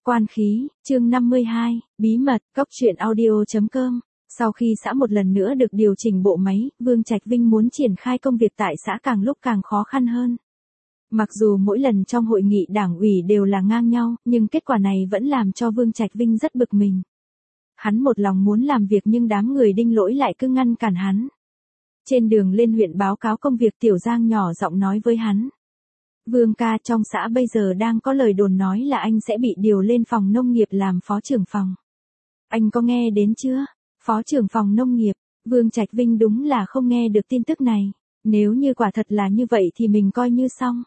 Quan khí, chương 52, bí mật, cóc truyện audio.com. Sau khi xã một lần nữa được điều chỉnh bộ máy, Vương Trạch Vinh muốn triển khai công việc tại xã càng lúc càng khó khăn hơn. Mặc dù mỗi lần trong hội nghị đảng ủy đều là ngang nhau, nhưng kết quả này vẫn làm cho Vương Trạch Vinh rất bực mình. Hắn một lòng muốn làm việc nhưng đám người Đinh Lỗi lại cứ ngăn cản hắn. Trên đường lên huyện báo cáo công việc, Tiểu Giang nhỏ giọng nói với hắn. Vương ca, trong xã bây giờ đang có lời đồn nói là anh sẽ bị điều lên phòng nông nghiệp làm phó trưởng phòng. Anh có nghe đến chưa? Phó trưởng phòng nông nghiệp. Vương Trạch Vinh đúng là không nghe được tin tức này. Nếu như quả thật là như vậy thì mình coi như xong.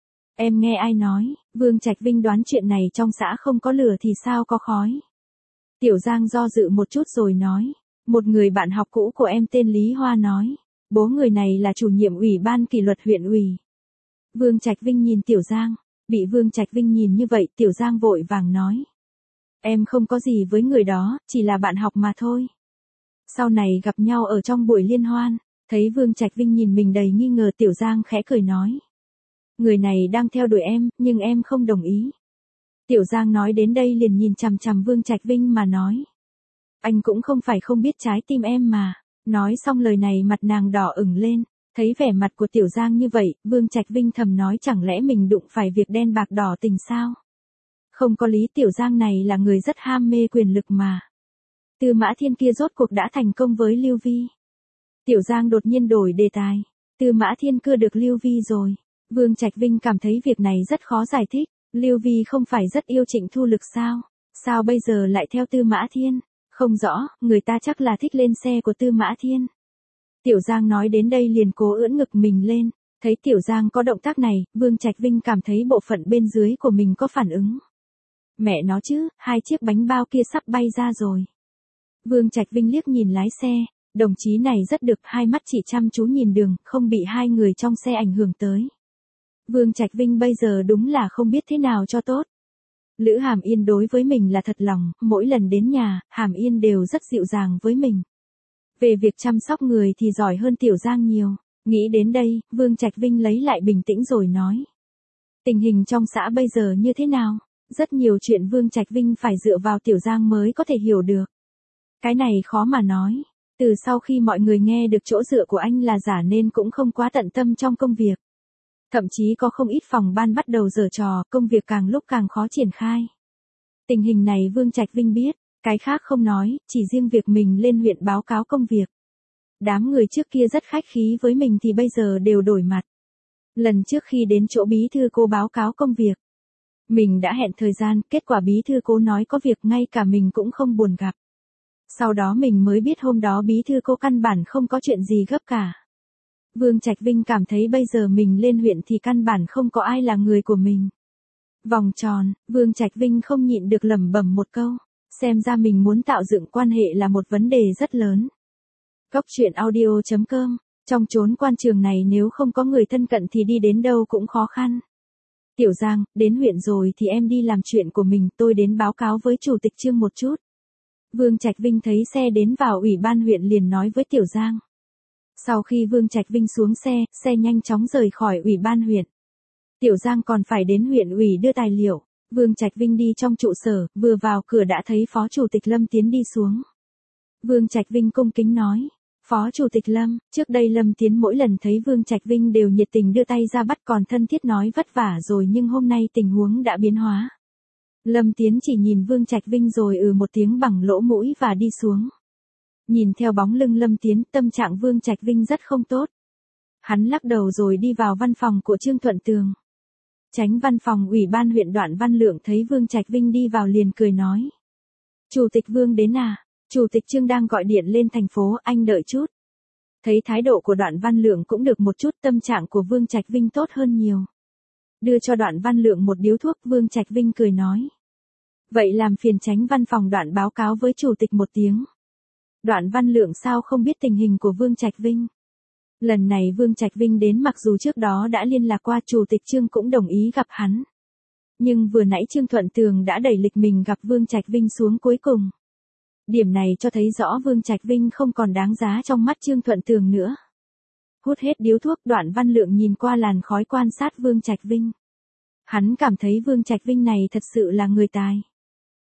Em nghe ai nói? Vương Trạch Vinh đoán chuyện này trong xã không có lửa thì sao có khói. Tiểu Giang do dự một chút rồi nói. Một người bạn học cũ của em tên Lý Hoa nói. Bố người này là chủ nhiệm ủy ban kỷ luật huyện ủy. Vương Trạch Vinh nhìn Tiểu Giang. Bị Vương Trạch Vinh nhìn như vậy, Tiểu Giang vội vàng nói. Em không có gì với người đó, chỉ là bạn học mà thôi. Sau này gặp nhau ở trong buổi liên hoan, thấy Vương Trạch Vinh nhìn mình đầy nghi ngờ, Tiểu Giang khẽ cười nói. Người này đang theo đuổi em, nhưng em không đồng ý. Tiểu Giang nói đến đây liền nhìn chằm chằm Vương Trạch Vinh mà nói. Anh cũng không phải không biết trái tim em mà. Nói xong lời này mặt nàng đỏ ửng lên. Thấy vẻ mặt của Tiểu Giang như vậy, Vương Trạch Vinh thầm nói chẳng lẽ mình đụng phải việc đen bạc đỏ tình sao? Không có lý, Tiểu Giang này là người rất ham mê quyền lực mà. Tư Mã Thiên kia rốt cuộc đã thành công với Lưu Vi. Tiểu Giang đột nhiên đổi đề tài. Tư Mã Thiên cưa được Lưu Vi rồi. Vương Trạch Vinh cảm thấy việc này rất khó giải thích. Lưu Vi không phải rất yêu Trịnh Thu Lực sao? Sao bây giờ lại theo Tư Mã Thiên? Không rõ, người ta chắc là thích lên xe của Tư Mã Thiên. Tiểu Giang nói đến đây liền cố ưỡn ngực mình lên. Thấy Tiểu Giang có động tác này, Vương Trạch Vinh cảm thấy bộ phận bên dưới của mình có phản ứng. Mẹ nó chứ, hai chiếc bánh bao kia sắp bay ra rồi. Vương Trạch Vinh liếc nhìn lái xe, đồng chí này rất được, hai mắt chỉ chăm chú nhìn đường, không bị hai người trong xe ảnh hưởng tới. Vương Trạch Vinh bây giờ đúng là không biết thế nào cho tốt. Lữ Hàm Yên đối với mình là thật lòng, mỗi lần đến nhà, Hàm Yên đều rất dịu dàng với mình. Về việc chăm sóc người thì giỏi hơn Tiểu Giang nhiều. Nghĩ đến đây, Vương Trạch Vinh lấy lại bình tĩnh rồi nói. Tình hình trong xã bây giờ như thế nào? Rất nhiều chuyện Vương Trạch Vinh phải dựa vào Tiểu Giang mới có thể hiểu được. Cái này khó mà nói. Từ sau khi mọi người nghe được chỗ dựa của anh là giả nên cũng không quá tận tâm trong công việc. Thậm chí có không ít phòng ban bắt đầu giở trò, công việc càng lúc càng khó triển khai. Tình hình này Vương Trạch Vinh biết. Cái khác không nói, chỉ riêng việc mình lên huyện báo cáo công việc. Đám người trước kia rất khách khí với mình thì bây giờ đều đổi mặt. Lần trước khi đến chỗ bí thư cô báo cáo công việc, mình đã hẹn thời gian, kết quả bí thư cô nói có việc ngay cả mình cũng không buồn gặp. Sau đó mình mới biết hôm đó bí thư cô căn bản không có chuyện gì gấp cả. Vương Trạch Vinh cảm thấy bây giờ mình lên huyện thì căn bản không có ai là người của mình. Vòng tròn, Vương Trạch Vinh không nhịn được lẩm bẩm một câu. Xem ra mình muốn tạo dựng quan hệ là một vấn đề rất lớn. Cóc truyện audio.com. Trong chốn quan trường này nếu không có người thân cận thì đi đến đâu cũng khó khăn. Tiểu Giang, đến huyện rồi thì em đi làm chuyện của mình, tôi đến báo cáo với chủ tịch Trương một chút. Vương Trạch Vinh thấy xe đến vào ủy ban huyện liền nói với Tiểu Giang. Sau khi Vương Trạch Vinh xuống xe nhanh chóng rời khỏi ủy ban huyện. Tiểu Giang còn phải đến huyện ủy đưa tài liệu. Vương Trạch Vinh đi trong trụ sở, vừa vào cửa đã thấy Phó Chủ tịch Lâm Tiến đi xuống. Vương Trạch Vinh cung kính nói, Phó Chủ tịch Lâm, trước đây Lâm Tiến mỗi lần thấy Vương Trạch Vinh đều nhiệt tình đưa tay ra bắt còn thân thiết nói vất vả rồi nhưng hôm nay tình huống đã biến hóa. Lâm Tiến chỉ nhìn Vương Trạch Vinh rồi một tiếng bằng lỗ mũi và đi xuống. Nhìn theo bóng lưng Lâm Tiến, tâm trạng Vương Trạch Vinh rất không tốt. Hắn lắc đầu rồi đi vào văn phòng của Trương Thuận Tường. Chánh văn phòng ủy ban huyện Đoạn Văn Lượng thấy Vương Trạch Vinh đi vào liền cười nói. Chủ tịch Vương đến à? Chủ tịch Trương đang gọi điện lên thành phố, anh đợi chút. Thấy thái độ của Đoạn Văn Lượng cũng được một chút, tâm trạng của Vương Trạch Vinh tốt hơn nhiều. Đưa cho Đoạn Văn Lượng một điếu thuốc, Vương Trạch Vinh cười nói. Vậy làm phiền chánh văn phòng Đoạn báo cáo với chủ tịch một tiếng. Đoạn Văn Lượng sao không biết tình hình của Vương Trạch Vinh? Lần này Vương Trạch Vinh đến mặc dù trước đó đã liên lạc qua, chủ tịch Trương cũng đồng ý gặp hắn. Nhưng vừa nãy Trương Thuận Tường đã đẩy lịch mình gặp Vương Trạch Vinh xuống cuối cùng. Điểm này cho thấy rõ Vương Trạch Vinh không còn đáng giá trong mắt Trương Thuận Tường nữa. Hút hết điếu thuốc, Đoạn Văn Lượng nhìn qua làn khói quan sát Vương Trạch Vinh. Hắn cảm thấy Vương Trạch Vinh này thật sự là người tài.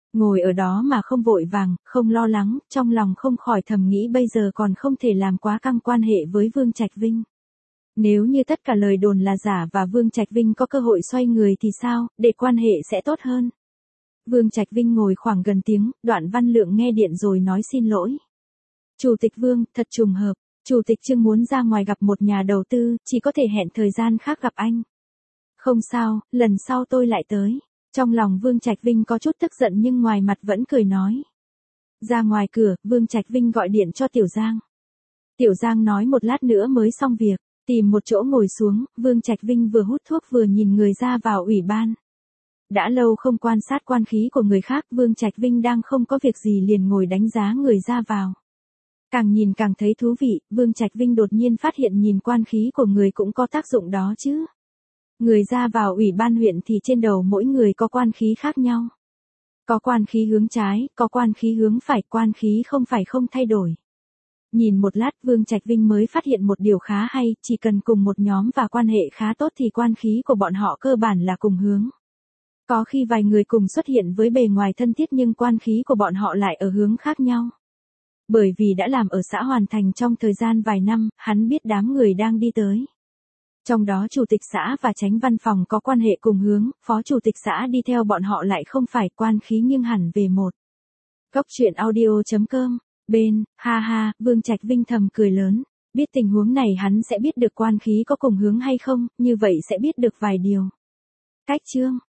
Ngồi ở đó mà không vội vàng, không lo lắng, trong lòng không khỏi thầm nghĩ bây giờ còn không thể làm quá căng quan hệ với Vương Trạch Vinh. Nếu như tất cả lời đồn là giả và Vương Trạch Vinh có cơ hội xoay người thì sao, để quan hệ sẽ tốt hơn. Vương Trạch Vinh ngồi khoảng gần tiếng, Đoạn Văn Lượng nghe điện rồi nói xin lỗi. Chủ tịch Vương, thật trùng hợp, Chủ tịch Trương muốn ra ngoài gặp một nhà đầu tư, chỉ có thể hẹn thời gian khác gặp anh. Không sao, lần sau tôi lại tới. Trong lòng Vương Trạch Vinh có chút tức giận nhưng ngoài mặt vẫn cười nói. Ra ngoài cửa, Vương Trạch Vinh gọi điện cho Tiểu Giang. Tiểu Giang nói một lát nữa mới xong việc, tìm một chỗ ngồi xuống, Vương Trạch Vinh vừa hút thuốc vừa nhìn người ra vào ủy ban. Đã lâu không quan sát quan khí của người khác, Vương Trạch Vinh đang không có việc gì liền ngồi đánh giá người ra vào. Càng nhìn càng thấy thú vị, Vương Trạch Vinh đột nhiên phát hiện nhìn quan khí của người cũng có tác dụng đó chứ. Người ra vào ủy ban huyện thì trên đầu mỗi người có quan khí khác nhau. Có quan khí hướng trái, có quan khí hướng phải, quan khí không phải không thay đổi. Nhìn một lát Vương Trạch Vinh mới phát hiện một điều khá hay, chỉ cần cùng một nhóm và quan hệ khá tốt thì quan khí của bọn họ cơ bản là cùng hướng. Có khi vài người cùng xuất hiện với bề ngoài thân thiết nhưng quan khí của bọn họ lại ở hướng khác nhau. Bởi vì đã làm ở xã Hoàn Thành trong thời gian vài năm, hắn biết đám người đang đi tới. Trong đó chủ tịch xã và chánh văn phòng có quan hệ cùng hướng, phó chủ tịch xã đi theo bọn họ lại không phải, quan khí nghiêng hẳn về một. Cốc truyện audio.com, bên, ha ha, Vương Trạch Vinh thầm cười lớn, biết tình huống này hắn sẽ biết được quan khí có cùng hướng hay không, như vậy sẽ biết được vài điều. Cách chương